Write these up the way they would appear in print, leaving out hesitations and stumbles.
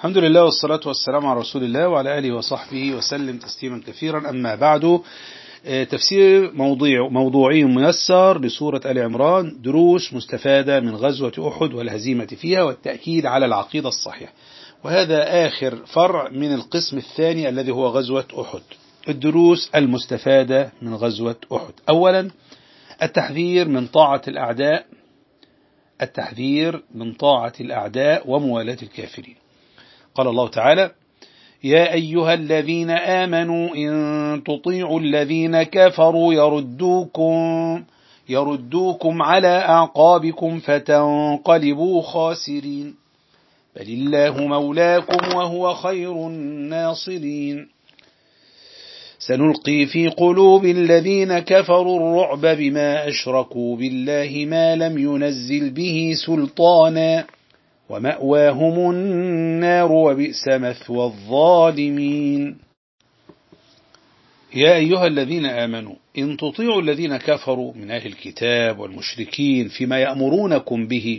الحمد لله والصلاة والسلام على رسول الله وعلى آله وصحبه وسلم تسليما كثيرا. أما بعد، تفسير موضوعي ميسر لسورة آل عمران، دروس مستفادة من غزوة أحد والهزيمة فيها والتأكيد على العقيدة الصحيحة. وهذا آخر فرع من القسم الثاني الذي هو غزوة أحد. الدروس المستفادة من غزوة أحد: أولا، التحذير من طاعة الأعداء وموالاة الكافرين. قال الله تعالى: يا أيها الذين آمنوا إن تطيعوا الذين كفروا يردوكم على أعقابكم فتنقلبوا خاسرين، بل الله مولاكم وهو خير الناصرين. سنلقي في قلوب الذين كفروا الرعب بما أشركوا بالله ما لم ينزل به سلطانا ومأواهم النار وبئس مثوى الظالمين. يا أيها الذين آمنوا إن تطيعوا الذين كفروا من أهل الكتاب والمشركين فيما يأمرونكم به،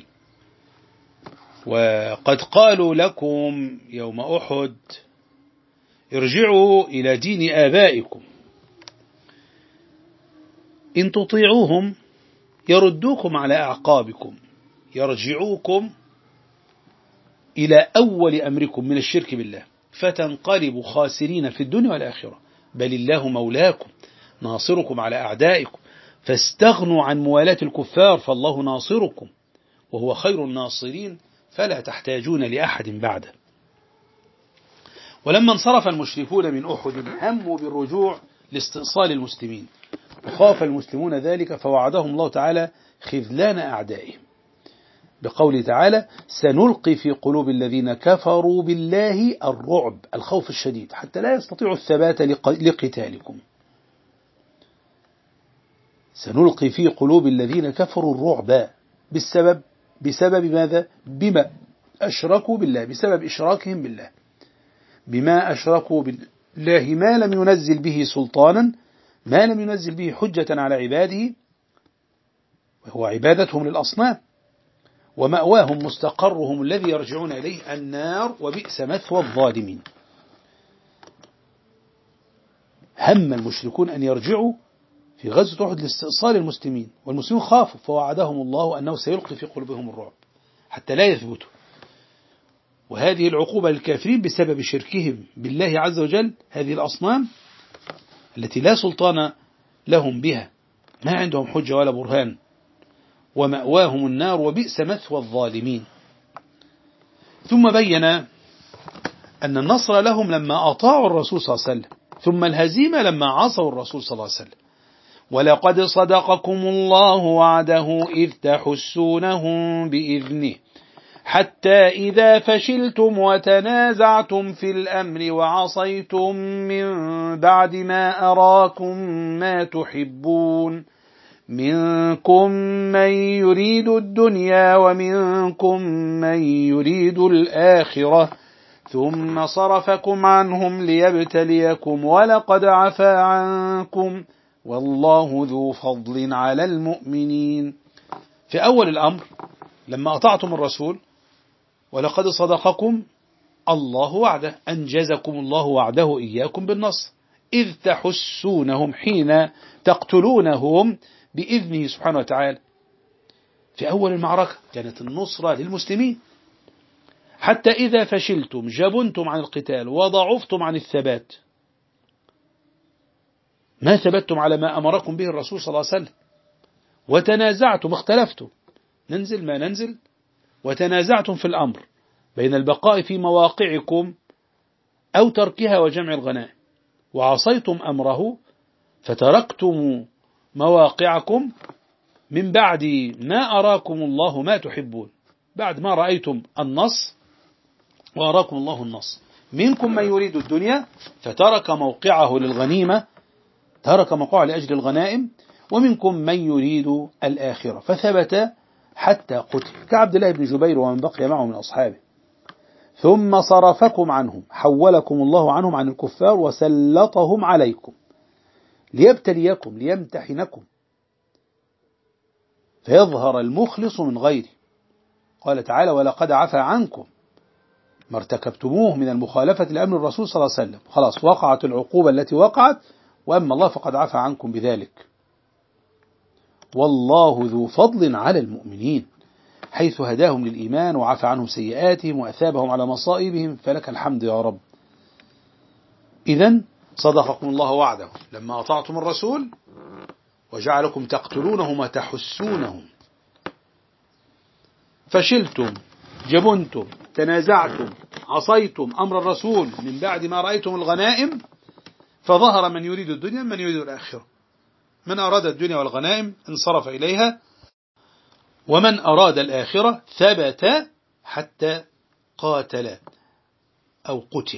وقد قالوا لكم يوم أحد ارجعوا إلى دين آبائكم، إن تطيعوهم يردوكم على أعقابكم، يرجعوكم إلى أول أمركم من الشرك بالله، فتنقلبوا خاسرين في الدنيا والآخرة، بل الله مولاكم ناصركم على أعدائكم، فاستغنوا عن موالاة الكفار فالله ناصركم وهو خير الناصرين، فلا تحتاجون لأحد بعده. ولما انصرف المشركون من أحد هموا بالرجوع لاستئصال المسلمين، وخاف المسلمون ذلك فوعدهم الله تعالى خذلان أعدائهم بقوله تعالى: سنلقي في قلوب الذين كفروا بالله الرعب، الخوف الشديد، حتى لا يستطيعوا الثبات لقتالكم. سنلقي في قلوب الذين كفروا الرعب بسبب ماذا؟ بما أشركوا بالله، بسبب إشراكهم بالله، بما أشركوا بالله ما لم ينزل به سلطانا، ما لم ينزل به حجة على عباده، وهو عبادتهم للأصنام، ومأواهم مستقرهم الذي يرجعون إليه النار وبئس مثوى الظالمين. هم المشركون أن يرجعوا في غزوة أحد لاستئصال المسلمين، والمسلمين خافوا فوعدهم الله أنه سيلقي في قلوبهم الرعب حتى لا يثبتوا. وهذه العقوبة للكافرين بسبب شركهم بالله عز وجل، هذه الأصنام التي لا سلطان لهم بها، ما عندهم حجة ولا برهان، ومأواهم النار وبئس مثوى الظالمين. ثم بين أن النصر لهم لما أطاعوا الرسول صلى الله عليه وسلم، ثم الهزيمة لما عصوا الرسول صلى الله عليه وسلم. ولقد صدقكم الله وعده إذ تحسونهم بإذنه حتى إذا فشلتم وتنازعتم في الأمر وعصيتم من بعد ما أراكم ما تحبون، منكم من يريد الدنيا ومنكم من يريد الآخرة ثم صرفكم عنهم ليبتليكم ولقد عفا عنكم والله ذو فضل على المؤمنين. في أول الأمر لما أطعتم الرسول ولقد صدقكم الله وعده، أنجزكم الله وعده إياكم بالنصر، إذ تحسونهم حين تقتلونهم بإذنه سبحانه وتعالى. في أول المعركة كانت النصرة للمسلمين، حتى إذا فشلتم جبنتم عن القتال وضعفتم عن الثبات، ما ثبتتم على ما أمركم به الرسول صلى الله عليه وسلم، وتنازعتم، اختلفتم، ننزل ما ننزل، وتنازعتم في الأمر بين البقاء في مواقعكم أو تركها وجمع الغنائم، وعصيتم أمره فتركتم مواقعكم من بعد ما أراكم الله ما تحبون، بعد ما رأيتم النص وأراكم الله النص. منكم من يريد الدنيا فترك موقعه للغنيمة، ترك موقعه لأجل الغنائم، ومنكم من يريد الآخرة فثبت حتى قتل، كعبد الله بن جبير ومن بقي معه من أصحابه. ثم صرفكم عنهم، حولكم الله عنهم عن الكفار وسلطهم عليكم ليبتليكم، ليمتحنكم، فيظهر المخلص من غيره. قال تعالى: ولقد عفا عنكم، ما ارتكبتموه من المخالفة لأمر الرسول صلى الله عليه وسلم، خلاص وقعت العقوبة التي وقعت، وأما الله فقد عفى عنكم بذلك. والله ذو فضل على المؤمنين حيث هداهم للإيمان وعفى عنهم سيئاتهم وأثابهم على مصائبهم، فلك الحمد يا رب. إذن صدقكم الله وعده لما أطعتم الرسول وجعلكم تقتلونهم وتحسونهم، فشلتم، جبنتم، تنازعتم، عصيتم أمر الرسول من بعد ما رأيتم الغنائم، فظهر من يريد الدنيا من يريد الآخرة. من أراد الدنيا والغنائم انصرف إليها، ومن أراد الآخرة ثبت حتى قاتل أو قتل.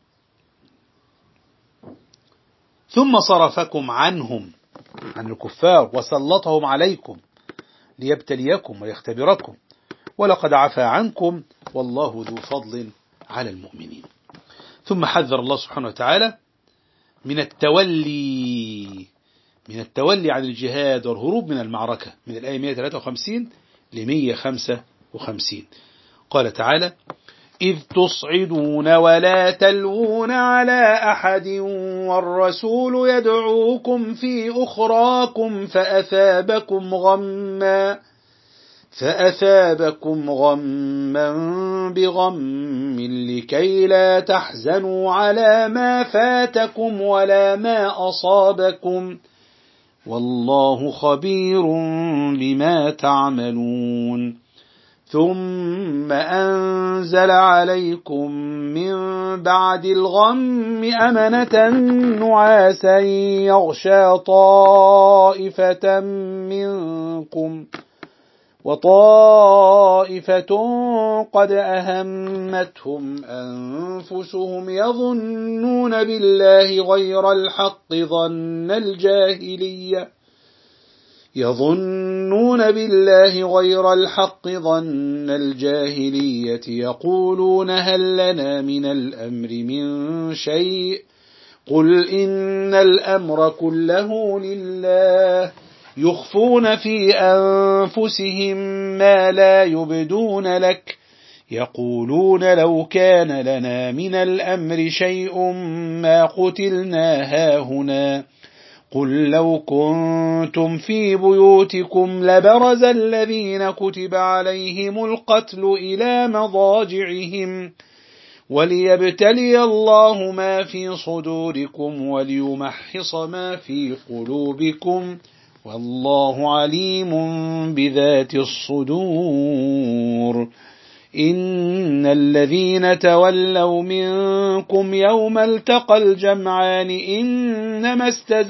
ثم صرفكم عنهم، عن الكفار، وسلطهم عليكم ليبتليكم ويختبركم، ولقد عفا عنكم والله ذو فضل على المؤمنين. ثم حذر الله سبحانه وتعالى من التولي عن الجهاد والهروب من المعركة، من الآية 153 ل 155. قال تعالى: إذ تصعدون ولا تلوون على أحد والرسول يدعوكم في أخراكم فأثابكم غما بغم لكي لا تحزنوا على ما فاتكم ولا ما أصابكم والله خبير بما تعملون. ثم أنزل عليكم من بعد الغم أمنة نعاسا يغشى طائفة منكم وطائفة قد أهمتهم أنفسهم يظنون بالله غير الحق ظن الجاهلية يقولون هل لنا من الأمر من شيء قل إن الأمر كله لله يخفون في أنفسهم ما لا يبدون لك يقولون لو كان لنا من الأمر شيء ما قتلنا هاهنا قل لو كنتم في بيوتكم لبرز الذين كتب عليهم القتل إلى مضاجعهم وليبتلي الله ما في صدوركم وليمحص ما في قلوبكم والله عليم بذات الصدور. إن الذين تولوا منكم يوم التقى الجمعان إنما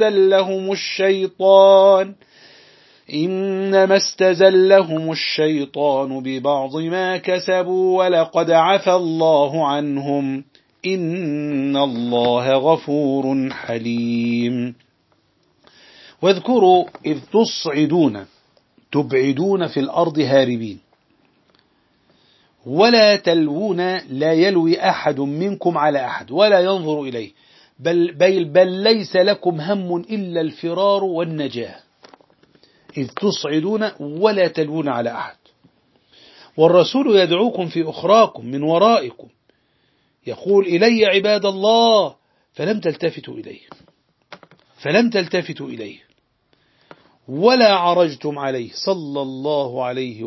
استزلهم الشيطان ببعض ما كسبوا ولقد عفى الله عنهم إن الله غفور حليم. واذكروا إذ تصعدون تبعدون في الأرض هاربين ولا تلوون لا يلوي أحد منكم على أحد ولا ينظر إليه بل ليس لكم هم إلا الفرار والنجاة. إذ تصعدون ولا تلوون على أحد والرسول يدعوكم في أخراكم من ورائكم يقول إلي عباد الله فلم تلتفتوا إليه ولا عرجتم عليه صلى الله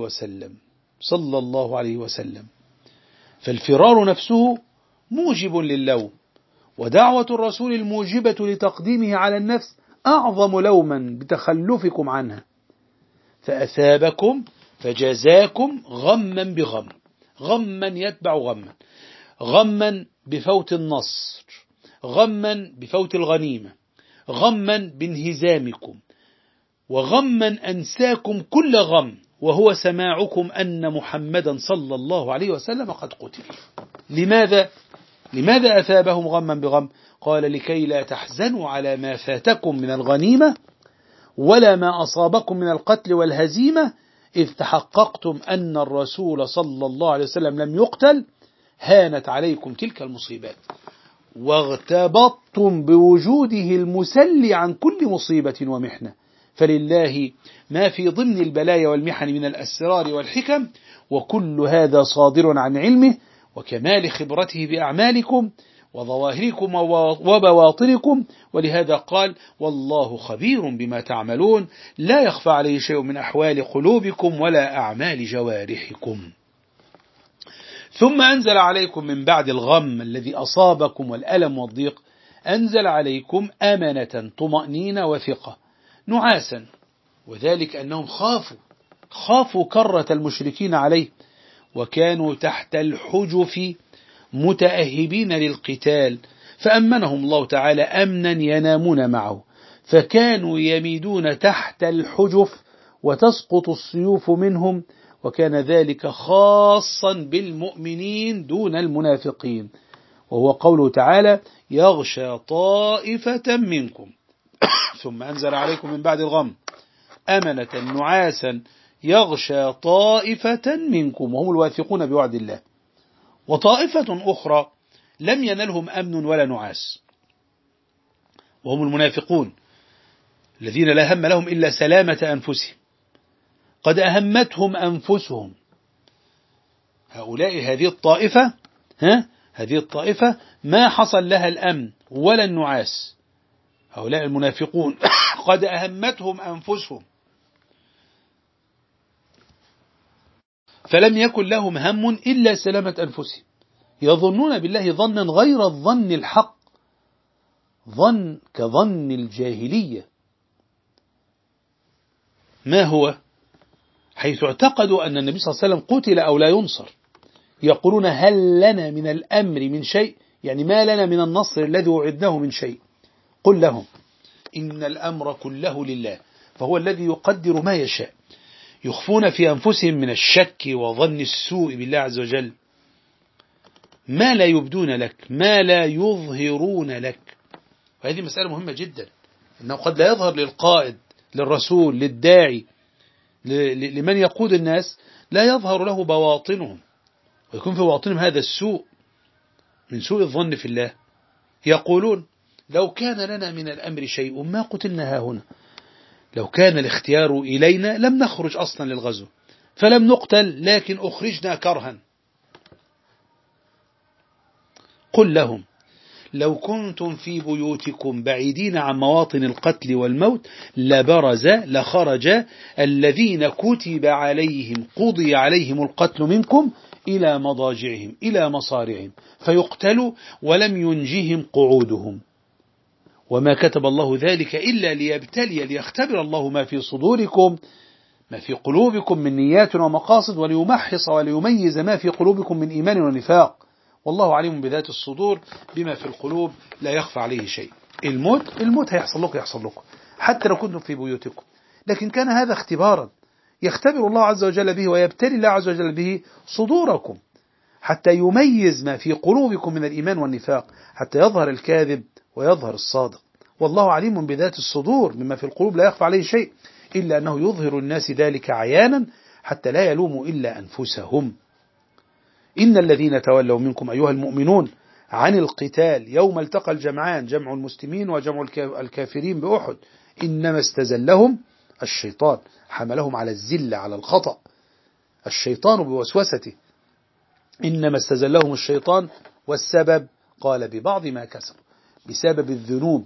عليه وسلم. فالفرار نفسه موجب للوم، ودعوة الرسول الموجبة لتقديمه على النفس أعظم لوما بتخلفكم عنها. فأثابكم فجزاكم غما بغم، غما يتبع غما، غما بفوت النصر، غما بفوت الغنيمة، غما بانهزامكم، وغما أنساكم كل غم وهو سماعكم أن محمدا صلى الله عليه وسلم قد قتل. لماذا أثابهم غما بغم؟ قال لكي لا تحزنوا على ما فاتكم من الغنيمة ولا ما أصابكم من القتل والهزيمة إذ تحققتم أن الرسول صلى الله عليه وسلم لم يقتل هانت عليكم تلك المصيبات واغتبطتم بوجوده المسلي عن كل مصيبة ومحنة. فلله ما في ضمن البلايا والمحن من الأسرار والحكم، وكل هذا صادر عن علمه وكمال خبرته بأعمالكم وظواهركم وبواطنكم، ولهذا قال: والله خبير بما تعملون، لا يخفى عليه شيء من أحوال قلوبكم ولا أعمال جوارحكم. ثم أنزل عليكم من بعد الغم الذي أصابكم والألم والضيق، أنزل عليكم أمنة، طمأنينة وثقة، نعاسا، وذلك أنهم خافوا كرة المشركين عليه، وكانوا تحت الحجف متأهبين للقتال، فأمنهم الله تعالى أمنا ينامون معه، فكانوا يميدون تحت الحجف وتسقط السيوف منهم، وكان ذلك خاصا بالمؤمنين دون المنافقين، وهو قوله تعالى: يغشى طائفة منكم. ثم أنزل عليكم من بعد الغم أمنة نعاسا يغشى طائفة منكم، وهم الواثقون بوعد الله. وطائفة أخرى لم ينلهم أمن ولا نعاس، وهم المنافقون الذين لا هم لهم إلا سلامة أنفسهم، قد أهمتهم أنفسهم. هذه الطائفة ما حصل لها الأمن ولا النعاس. هؤلاء المنافقون قد أهمتهم أنفسهم، فلم يكن لهم هم إلا سلامة أنفسهم، يظنون بالله ظنا غير الظن الحق، ظن كظن الجاهلية. ما هو؟ حيث اعتقدوا أن النبي صلى الله عليه وسلم قتل أو لا ينصر، يقولون: هل لنا من الأمر من شيء؟ يعني ما لنا من النصر الذي وعدناه من شيء. قل لهم: إن الأمر كله لله، فهو الذي يقدر ما يشاء. يخفون في أنفسهم من الشك وظن السوء بالله عز وجل ما لا يبدون لك، ما لا يظهرون لك. وهذه مسألة مهمة جدا، أنه قد لا يظهر للقائد، للرسول، للداعي، لمن يقود الناس، لا يظهر له بواطنهم، ويكون في بواطنهم هذا السوء من سوء الظن في الله. يقولون: لو كان لنا من الأمر شيء ما قتلنا هاهنا، لو كان الاختيار إلينا لم نخرج أصلا للغزو، فلم نقتل، لكن أخرجنا كرها. قل لهم: لو كنتم في بيوتكم بعيدين عن مواطن القتل والموت لخرج الذين كتب عليهم قضي عليهم القتل منكم إلى مضاجعهم إلى مصارعهم فيقتلوا، ولم ينجهم قعودهم، وما كتب الله ذلك إلا ليختبر الله ما في صدوركم، ما في قلوبكم من نيات ومقاصد، وليمحص وليميز ما في قلوبكم من إيمان ونفاق، والله عليم بذات الصدور، بما في القلوب لا يخفى عليه شيء. الموت هيحصل لكم حتى لو كنتم في بيوتكم، لكن كان هذا اختبارا يختبر الله عز وجل به، ويبتلي الله عز وجل به صدوركم، حتى يميز ما في قلوبكم من الإيمان والنفاق، حتى يظهر الكاذب ويظهر الصادق. والله عليم بذات الصدور، مما في القلوب لا يخفى عليه شيء، إلا أنه يظهر الناس ذلك عيانا حتى لا يلوموا إلا أنفسهم. إن الذين تولوا منكم أيها المؤمنون عن القتال يوم التقى الجمعان، جمع المسلمين وجمع الكافرين بأحد، إنما استزلهم الشيطان، حملهم على الزل، على الخطأ، الشيطان بوسوسته، إنما استزلهم الشيطان، والسبب قال ببعض ما كسبوا، بسبب الذنوب،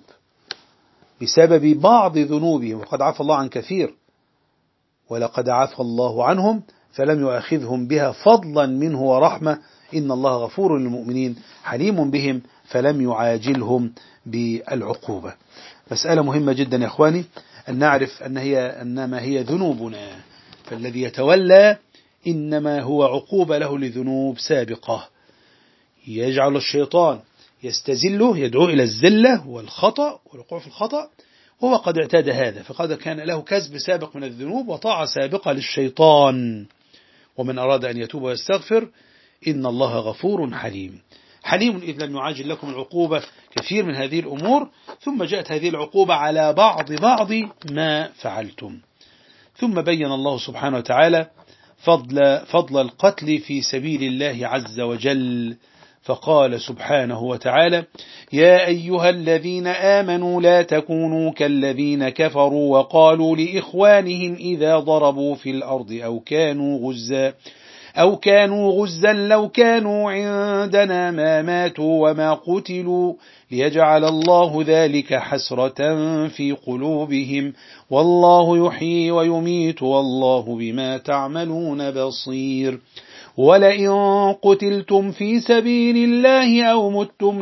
بسبب بعض ذنوبهم، وقد عفى الله عن كثير، ولقد عفى الله عنهم فلم يؤاخذهم بها فضلا منه ورحمة، إن الله غفور للمؤمنين حليم بهم فلم يعاجلهم بالعقوبة. مسألة مهمة جدا يا أخواني، أن نعرف أنما هي ذنوبنا، فالذي يتولى إنما هو عقوبة له لذنوب سابقة، يجعل الشيطان يستزله، يدعو إلى الزلة والخطأ والوقوع في الخطأ، وهو قد اعتاد هذا، فقد كان له كسب سابق من الذنوب وطاعة سابقة للشيطان. ومن أراد أن يتوب ويستغفر إن الله غفور حليم، حليم إذ لم يعاجل لكم العقوبة كثير من هذه الأمور، ثم جاءت هذه العقوبة على بعض ما فعلتم. ثم بين الله سبحانه وتعالى فضل القتل في سبيل الله عز وجل، فقال سبحانه وتعالى: يا أيها الذين آمنوا لا تكونوا كالذين كفروا وقالوا لإخوانهم إذا ضربوا في الأرض أو كانوا غزا أو كانوا غزا لو كانوا عندنا ما ماتوا وما قتلوا ليجعل الله ذلك حسرة في قلوبهم والله يحيي ويميت والله بما تعملون بصير ولئن قتلتم في سبيل الله أو متم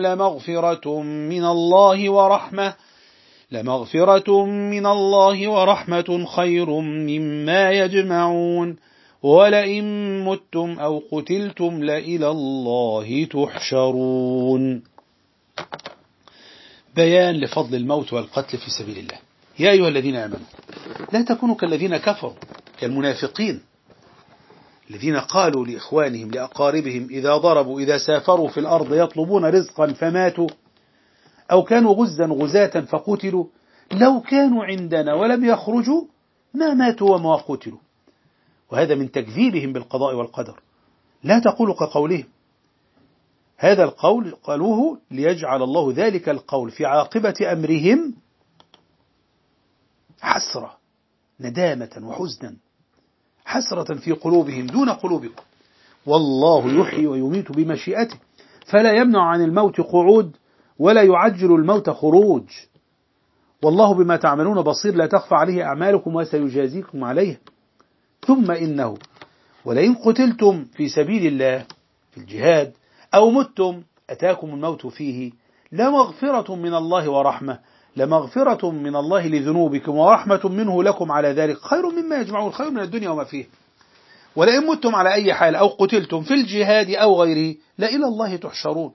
لمغفرة من الله ورحمة خير مما يجمعون ولئن متم أو قتلتم لإلى الله تحشرون. بيان لفضل الموت والقتل في سبيل الله. يا أيها الذين آمنوا لا تكونوا كالذين كفروا كالمنافقين الذين قالوا لإخوانهم لأقاربهم إذا ضربوا إذا سافروا في الأرض يطلبون رزقا فماتوا أو كانوا غزاة فقتلوا لو كانوا عندنا ولم يخرجوا ما ماتوا وما قتلوا. وهذا من تكذيبهم بالقضاء والقدر. لا تقولوا كقولهم. هذا القول قالوه ليجعل الله ذلك القول في عاقبة أمرهم حسرة ندامة وحزنا حسرة في قلوبهم دون قلوبكم والله يحيي ويميت بمشيئته فلا يمنع عن الموت قعود ولا يعجل الموت خروج والله بما تعملون بصير لا تخفى عليه أعمالكم وسيجازيكم عليه. ثم إنه ولئن قتلتم في سبيل الله في الجهاد أو متم أتاكم الموت فيه لمغفرة من الله ورحمة لمغفرة من الله لذنوبكم ورحمة منه لكم على ذلك خير مما يجمعون خير من الدنيا وما فيه. ولئن متم على أي حال أو قتلتم في الجهاد أو غيره لإلى الله تحشرون.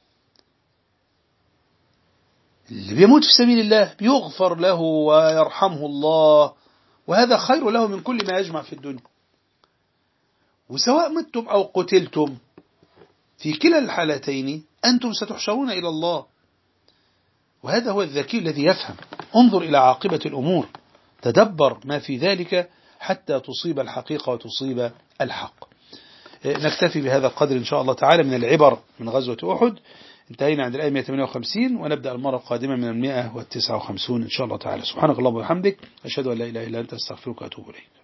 اللي بيموت في سبيل الله بيغفر له ويرحمه الله وهذا خير له من كل ما يجمع في الدنيا. وسواء متم أو قتلتم في كلا الحالتين أنتم ستحشرون إلى الله. وهذا هو الذكي الذي يفهم. انظر إلى عاقبة الأمور تدبر ما في ذلك حتى تصيب الحقيقة وتصيب الحق. نكتفي بهذا القدر إن شاء الله تعالى من العبر من غزوة أحد. انتهينا عند الآية 158 ونبدأ المرة القادمة من 159 إن شاء الله تعالى. سبحانك اللهم وبحمدك أشهد أن لا إله إلا أنت أستغفرك وأتوب إليك.